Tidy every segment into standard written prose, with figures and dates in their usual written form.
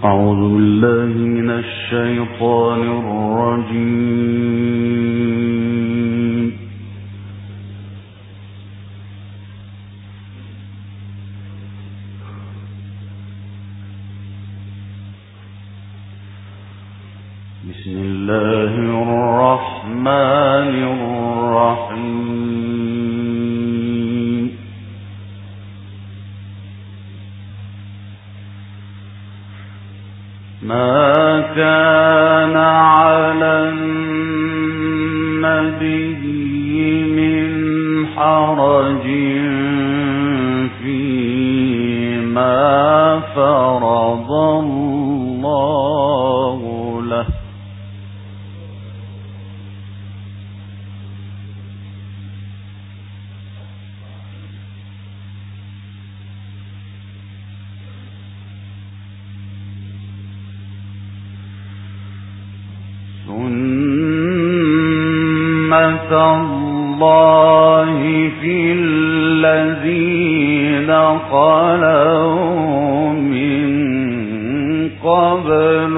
أعوذ بالله من الشيطان الرجيم. بسم الله الرحمن الرحيم. ما كان على النبي من حرج فيما فرض الله له، سنة الله في الذين خلوا من قبل،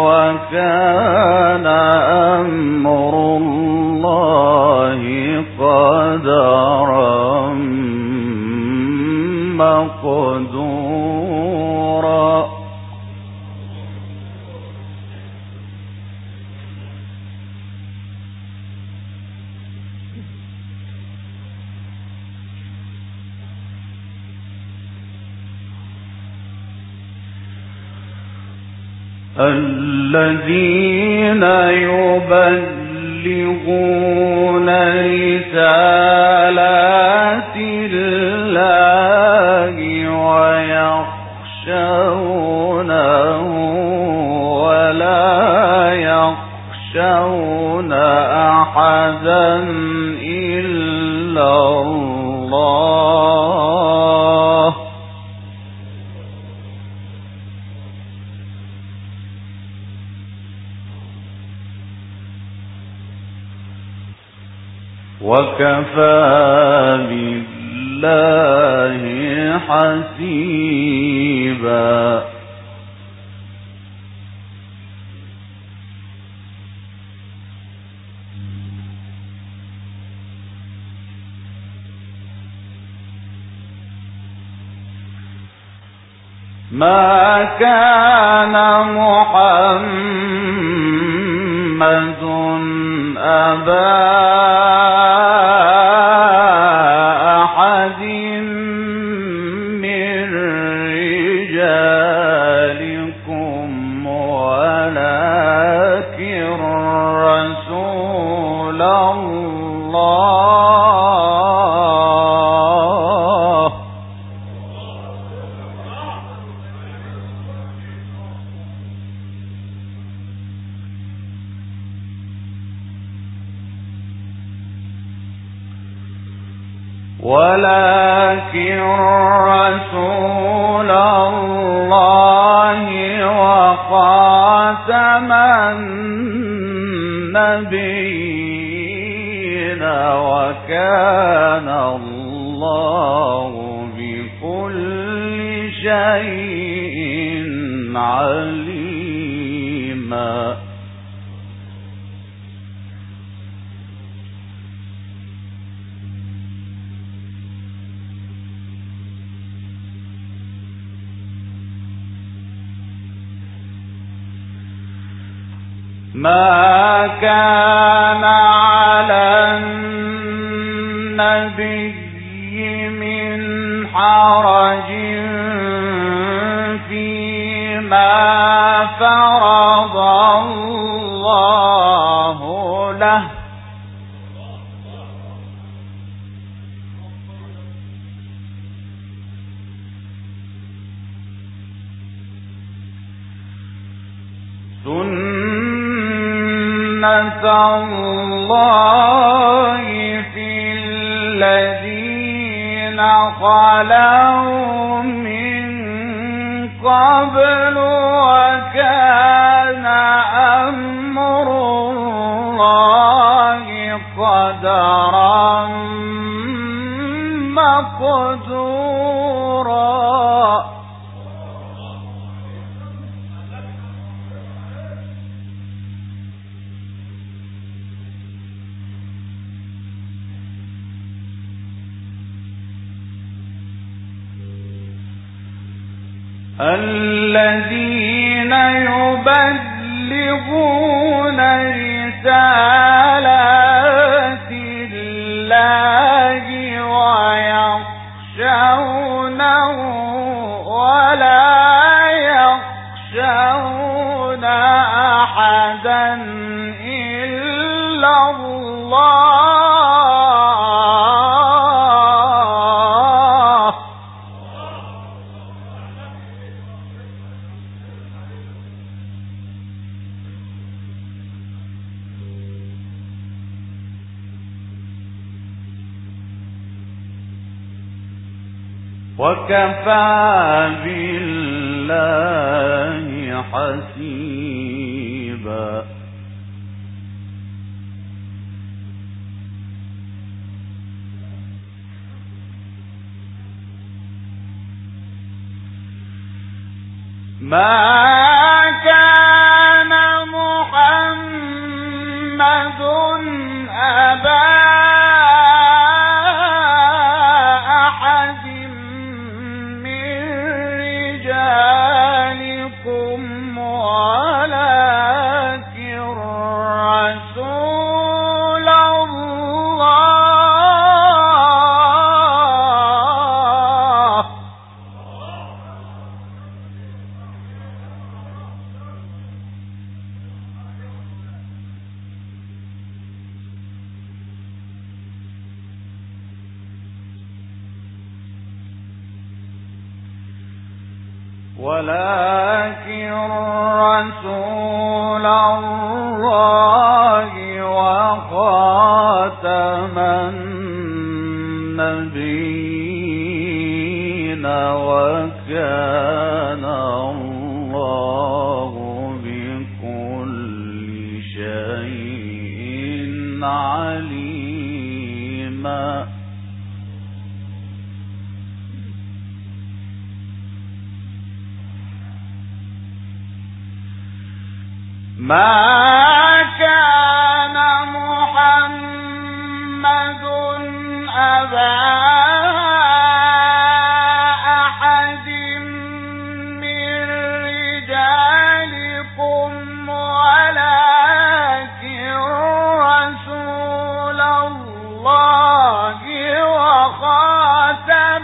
وكان أمر الله قدرا مقدورا. الذين يبلغون رسالات الله ويخشونه ولا يخشون أحدا إلا الله، وكفى بالله حسيبا. ما كان محمد أبا أحد من رجالكم ولكن رسول الله وخاتم النبيين، وكان الله بكل شيء عليما. ما كان على النبي من حرج فيما فرض الله له، سنة الله في الذين خلوا من قبل، وكان أمر الله قدرا مقدورا. الذين يبلغون رسالات الله ويخشونه ولا يخشون أحدا إلا الله. وكفى بالله حسيبا. ما كان محمد أبا أحد من رجالكم ولكن رسول الله. ولكن رسول الله وخاتم النبيين وكان الله بكل شيء عليما. ما كان محمد أبا أحد من رجالكم ولكن رسول الله وخاتم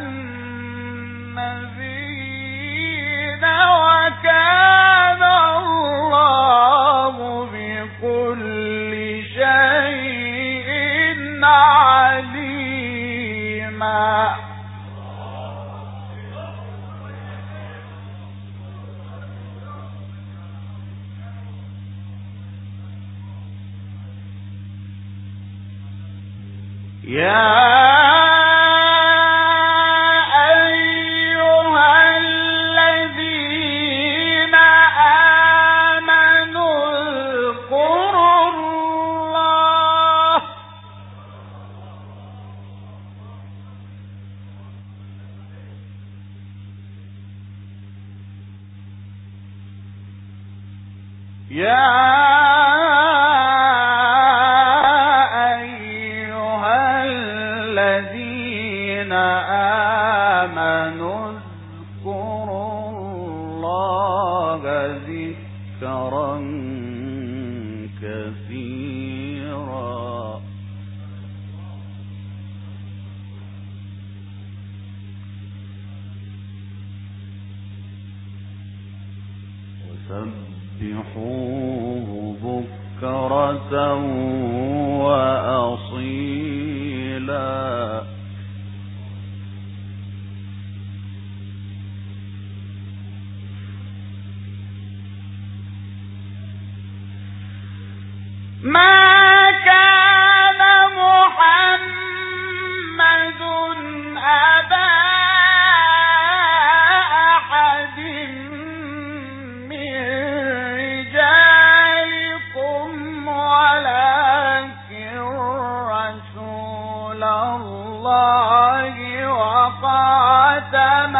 النبيين وكان الله بكل شيء عليما. يا أيها الذين آمنوا اذكروا الله ذكرا كثيرا. سبحوه بكرة وأصيلا. ما كان محمد أبا أحد من رجالكم ولكن رسول الله وخاتم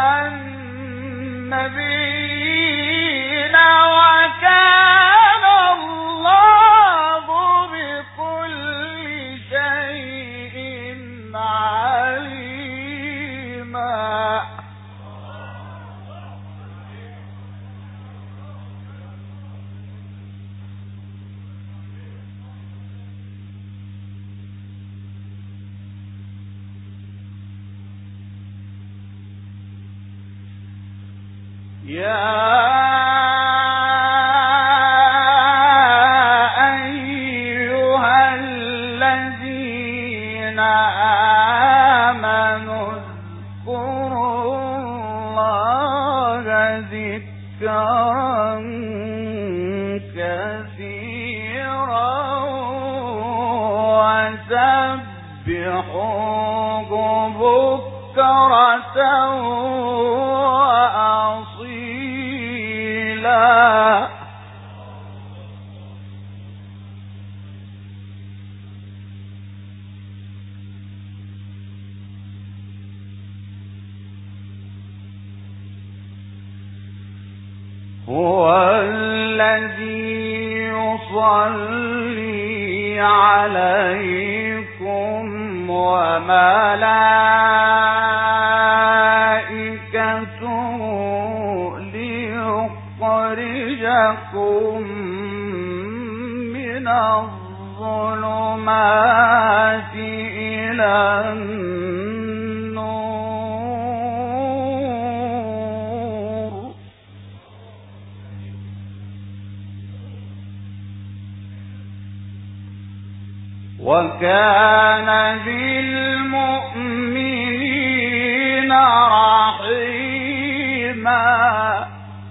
النبيين وكان الله بكل شيء عليما. هو الذي يصلي عليكم وملائكته ليخرجكم من الظلمات إلى النور. وكان بالمؤمنين رحيما.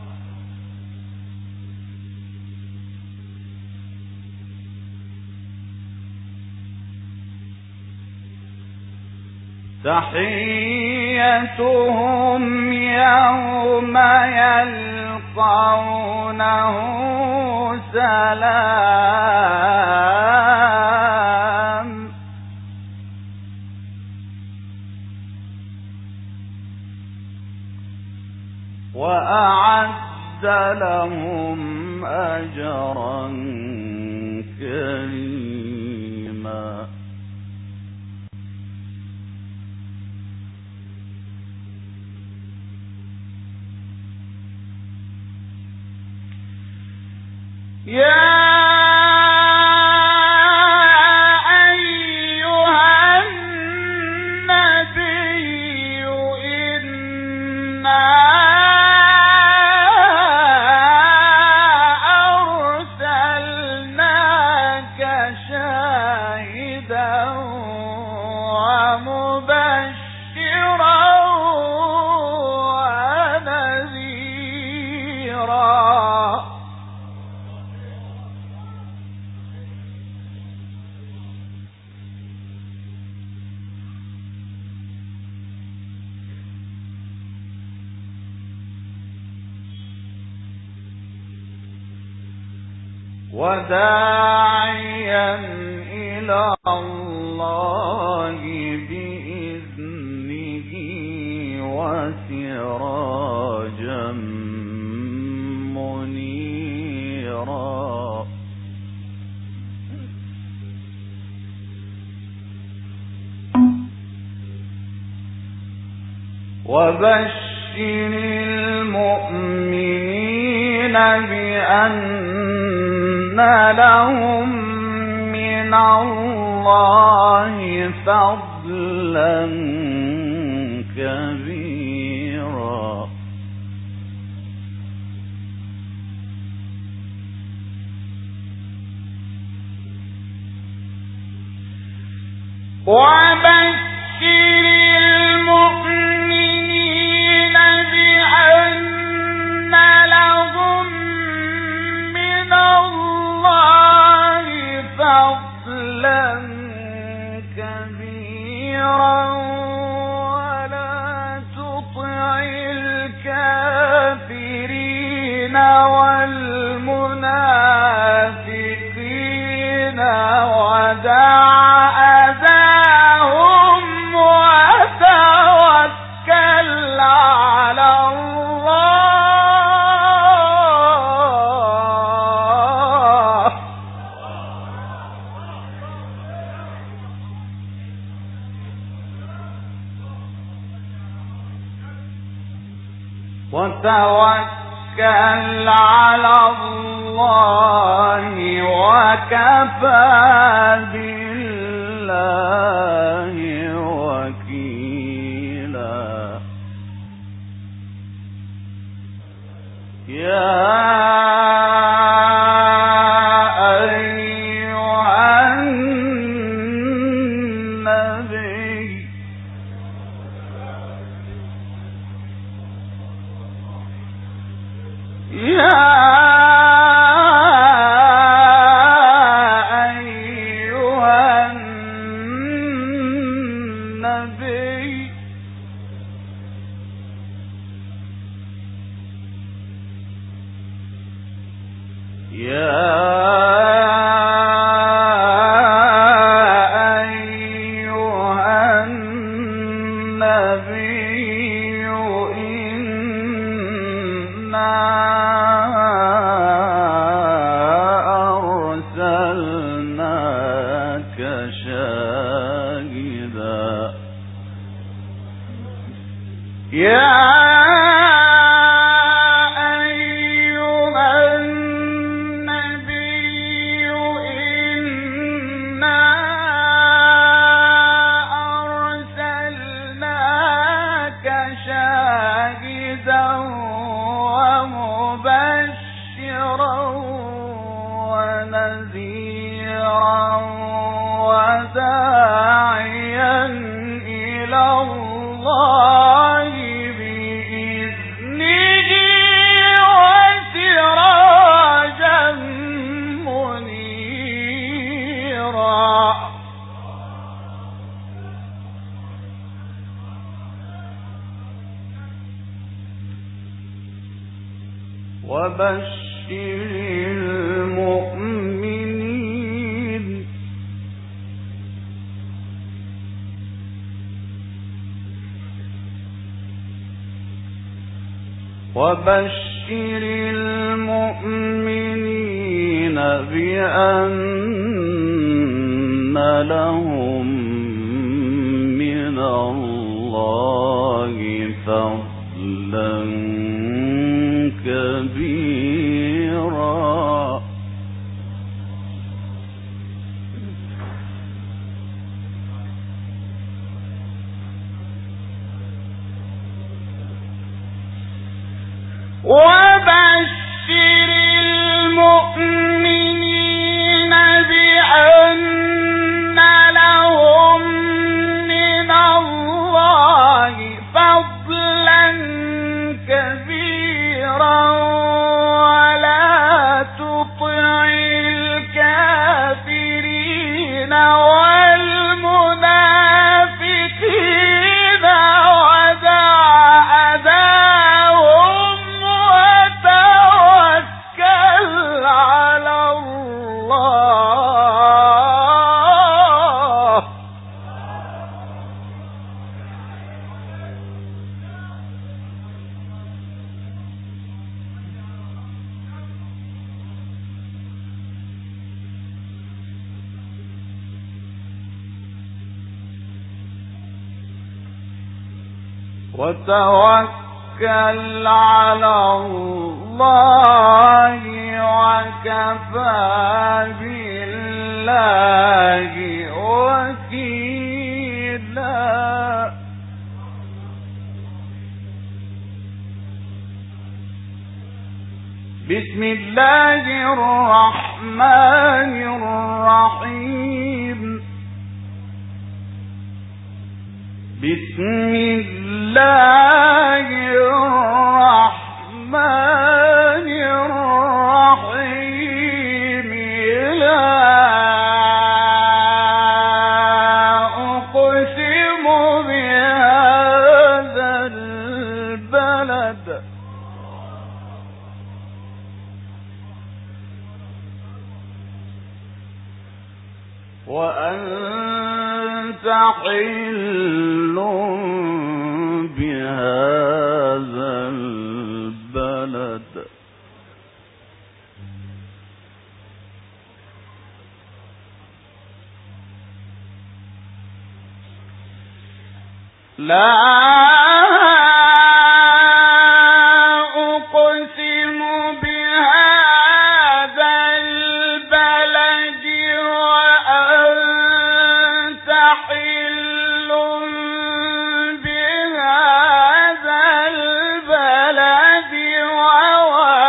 تحيتهم يوم يلقونه سلام. وأعد لهم أجرا كريما. يا أيها النبي إنا أرسلناك شاهدا ومبشرا ونذيرا. وداعيا إلى الله بإذنه وسراجا منيرا. وبشر المؤمنين بأن لهم من الله فضلا كبيرا. وبشر المؤمنين بأن لهم من الله فضلا كبيرا ولا تطع الكافرين والمنافقين ودع أذاهم وتوكل على الله. وتوكل على الله وكفى بالله وكيلا. وبشر المؤمنين بأن لهم من الله فضلا كبيرا. وبشر المؤمنين بأن لهم من الله فضلا كبيرا ولا تطع الكافرين والمنافقين ودع أذاهم وتوكل على الله. وتوكل على الله وكفى بالله وكيلا. بسم الله الرحمن الرحيم. بسم الله الرحمن الرحيم. لا أقسم بهذا البلد وأنت حل بهذا البلد. لا أقسم بهذا البلد وأنت حل بهذا البلد ووالد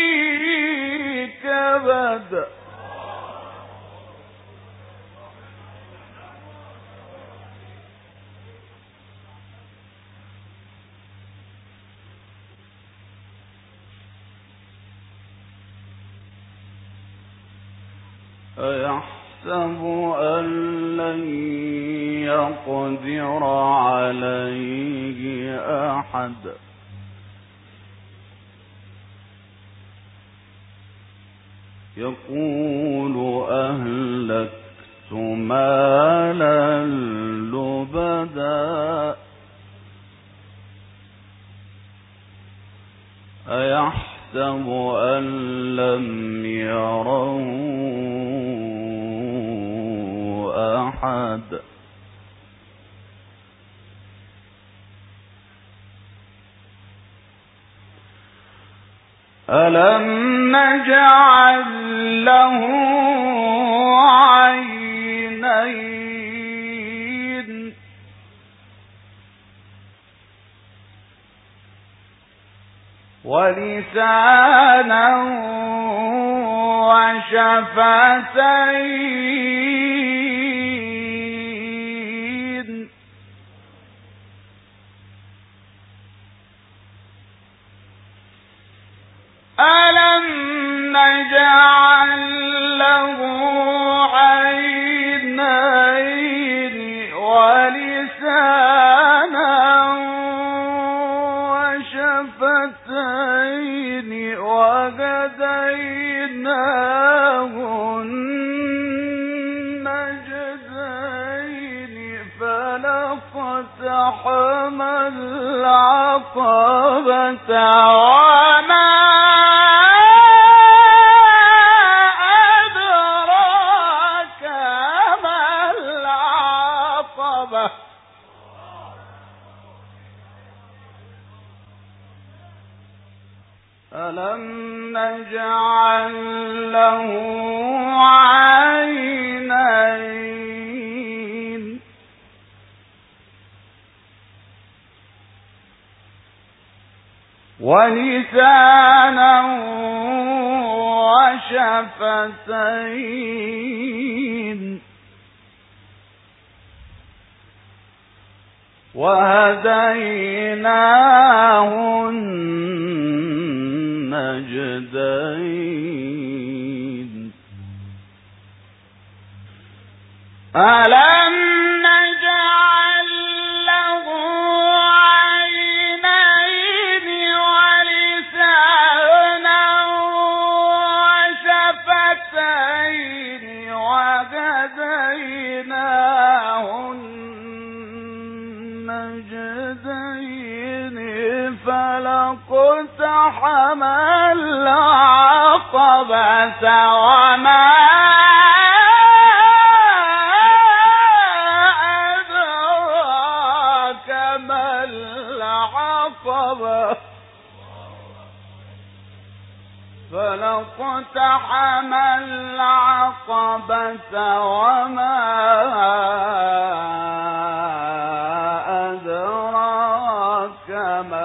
كبد أيحسب أن لن يقدر عليه أحد يقول أهلكت مالا لبدا أيحسب أن لم يره أحد ألم نجعل له عينين ولسانا وشفتين ألم نجعل له عينين ولسانا وشفتين وهديناه النجدين فلاقتحم العقبة وما أدراك ما العقبة ألم نجعل له عينين ولسانا وشفتين وهديناه النجدين ألم نجعل له عينين ولسانا وشفتين وهديناه النجدين فلاقتحم العقبة وما أدراك ما العقبة فلاقتحم العقبة وما أدراك ما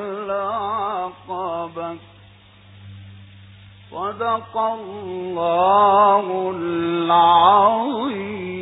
العقبة صدق الله العظيم.